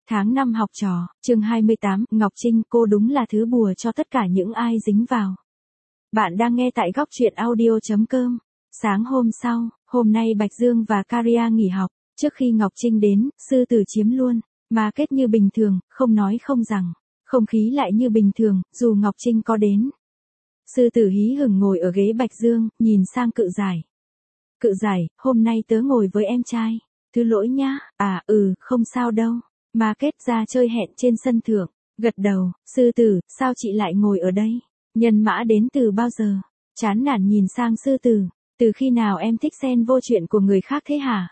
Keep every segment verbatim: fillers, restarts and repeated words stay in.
Tháng năm học trò, chương hai mươi tám, Ngọc Trinh, cô đúng là thứ bùa cho tất cả những ai dính vào. Bạn đang nghe tại góc truyện audio chấm com. Sáng hôm sau, hôm nay Bạch Dương và Caria nghỉ học, trước khi Ngọc Trinh đến, sư tử chiếm luôn, mà kết như bình thường, không nói không rằng, không khí lại như bình thường, dù Ngọc Trinh có đến. Sư tử hí hửng ngồi ở ghế Bạch Dương, nhìn sang Cự Giải. Cự Giải, hôm nay tớ ngồi với em trai. Thứ lỗi nhá, à ừ, không sao đâu. Mà kết ra chơi hẹn trên sân thượng, gật đầu, sư tử, sao chị lại ngồi ở đây? Nhân mã đến từ bao giờ? Chán nản nhìn sang sư tử, từ khi nào em thích xen vô chuyện của người khác thế hả?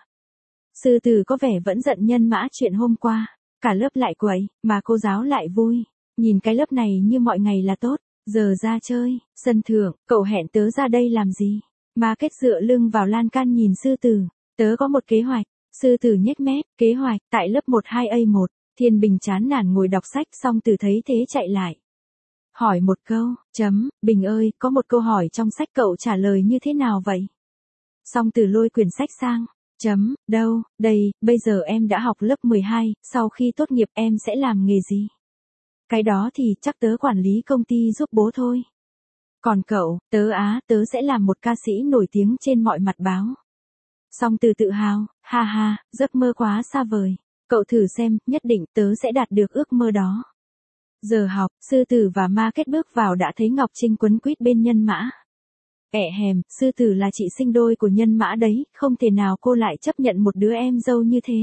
Sư tử có vẻ vẫn giận nhân mã chuyện hôm qua, cả lớp lại quậy, mà cô giáo lại vui. Nhìn cái lớp này như mọi ngày là tốt, giờ ra chơi, sân thượng, cậu hẹn tớ ra đây làm gì? Mà kết dựa lưng vào lan can nhìn sư tử, tớ có một kế hoạch. Sư tử nhếch mép, kế hoạch, tại lớp một hai A một, Thiên Bình chán nản ngồi đọc sách xong từ thấy thế chạy lại. Hỏi một câu, chấm, Bình ơi, có một câu hỏi trong sách cậu trả lời như thế nào vậy? Xong từ lôi quyển sách sang, chấm, đâu, đây, bây giờ em đã học lớp mười hai, sau khi tốt nghiệp em sẽ làm nghề gì? Cái đó thì chắc tớ quản lý công ty giúp bố thôi. Còn cậu, tớ á, tớ sẽ làm một ca sĩ nổi tiếng trên mọi mặt báo. Song từ tự hào, ha ha, giấc mơ quá xa vời. Cậu thử xem, nhất định tớ sẽ đạt được ước mơ đó. Giờ học, sư tử và ma kết bước vào đã thấy Ngọc Trinh quấn quýt bên nhân mã. Ẹ hèm, sư tử là chị sinh đôi của nhân mã đấy, không thể nào cô lại chấp nhận một đứa em dâu như thế.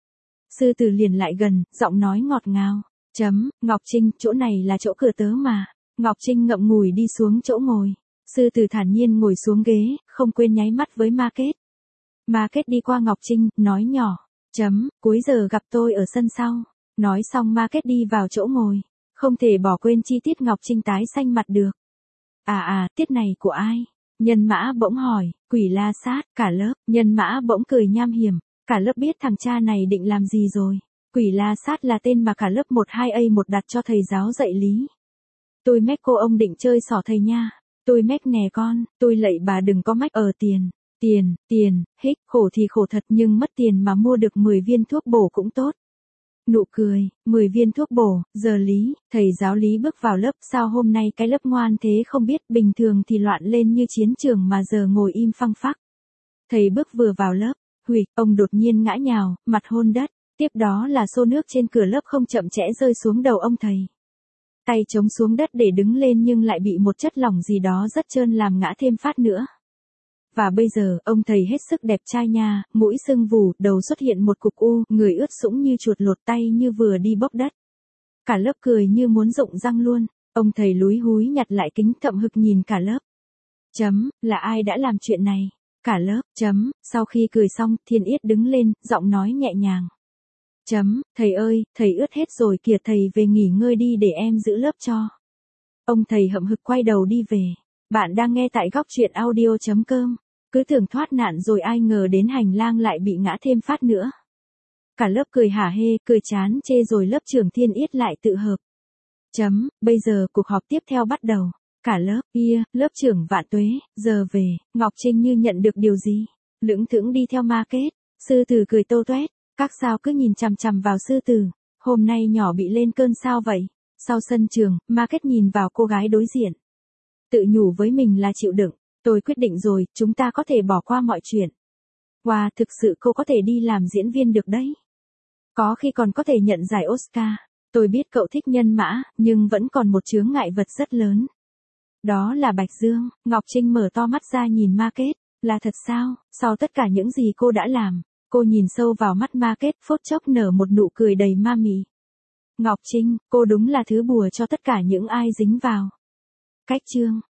Sư tử liền lại gần, giọng nói ngọt ngào. Chấm, Ngọc Trinh, chỗ này là chỗ cửa tớ mà. Ngọc Trinh ngậm ngùi đi xuống chỗ ngồi. Sư tử thản nhiên ngồi xuống ghế, không quên nháy mắt với ma kết. Ma kết đi qua Ngọc Trinh, nói nhỏ, chấm, cuối giờ gặp tôi ở sân sau. Nói xong ma kết đi vào chỗ ngồi, không thể bỏ quên chi tiết Ngọc Trinh tái xanh mặt được. À à, tiết này của ai? Nhân mã bỗng hỏi, Quỷ La Sát, cả lớp, nhân mã bỗng cười nham hiểm, cả lớp biết thằng cha này định làm gì rồi. Quỷ La Sát là tên mà cả lớp một hai A một đặt cho thầy giáo dạy lý. Tôi mách cô ông định chơi xỏ thầy nha. Tôi mách nè con, tôi lạy bà đừng có mách ở tiền. Tiền, tiền, hích, khổ thì khổ thật nhưng mất tiền mà mua được mười viên thuốc bổ cũng tốt. Nụ cười, mười viên thuốc bổ, giờ lý, thầy giáo lý bước vào lớp, sao hôm nay cái lớp ngoan thế không biết, bình thường thì loạn lên như chiến trường mà giờ ngồi im phăng phắc. Thầy bước vừa vào lớp, huỵch, ông đột nhiên ngã nhào, mặt hôn đất, tiếp đó là xô nước trên cửa lớp không chậm trễ rơi xuống đầu ông thầy. Tay chống xuống đất để đứng lên nhưng lại bị một chất lỏng gì đó rất trơn làm ngã thêm phát nữa. Và bây giờ, ông thầy hết sức đẹp trai nha, mũi sưng vù, đầu xuất hiện một cục u, người ướt sũng như chuột lột tay như vừa đi bốc đất. Cả lớp cười như muốn rụng răng luôn, ông thầy lúi húi nhặt lại kính thậm hực nhìn cả lớp. Chấm, là ai đã làm chuyện này? Cả lớp, chấm, sau khi cười xong, Thiên Yết đứng lên, giọng nói nhẹ nhàng. Chấm, thầy ơi, thầy ướt hết rồi kìa, thầy về nghỉ ngơi đi để em giữ lớp cho. Ông thầy hậm hực quay đầu đi về. Bạn đang nghe tại góc truyện audio chấm com. Cứ tưởng thoát nạn rồi ai ngờ đến hành lang lại bị ngã thêm phát nữa. Cả lớp cười hả hê, cười chán chê rồi lớp trưởng Thiên Yết lại tự hợp. Chấm, bây giờ cuộc họp tiếp theo bắt đầu. Cả lớp, ia, lớp trưởng Vạn Tuế, giờ về, Ngọc Trinh như nhận được điều gì. Lững thững đi theo ma kết, sư tử cười tô toét, các sao cứ nhìn chằm chằm vào sư tử, hôm nay nhỏ bị lên cơn sao vậy. Sau sân trường, ma kết nhìn vào cô gái đối diện. Tự nhủ với mình là chịu đựng. Tôi quyết định rồi, chúng ta có thể bỏ qua mọi chuyện. Wow, thực sự cô có thể đi làm diễn viên được đấy. Có khi còn có thể nhận giải Oscar. Tôi biết cậu thích nhân mã, nhưng vẫn còn một chướng ngại vật rất lớn. Đó là Bạch Dương. Ngọc Trinh mở to mắt ra nhìn ma kết. Là thật sao? Sau tất cả những gì cô đã làm, cô nhìn sâu vào mắt ma kết, phút chốc nở một nụ cười đầy ma mị. Ngọc Trinh, cô đúng là thứ bùa cho tất cả những ai dính vào. Cách chương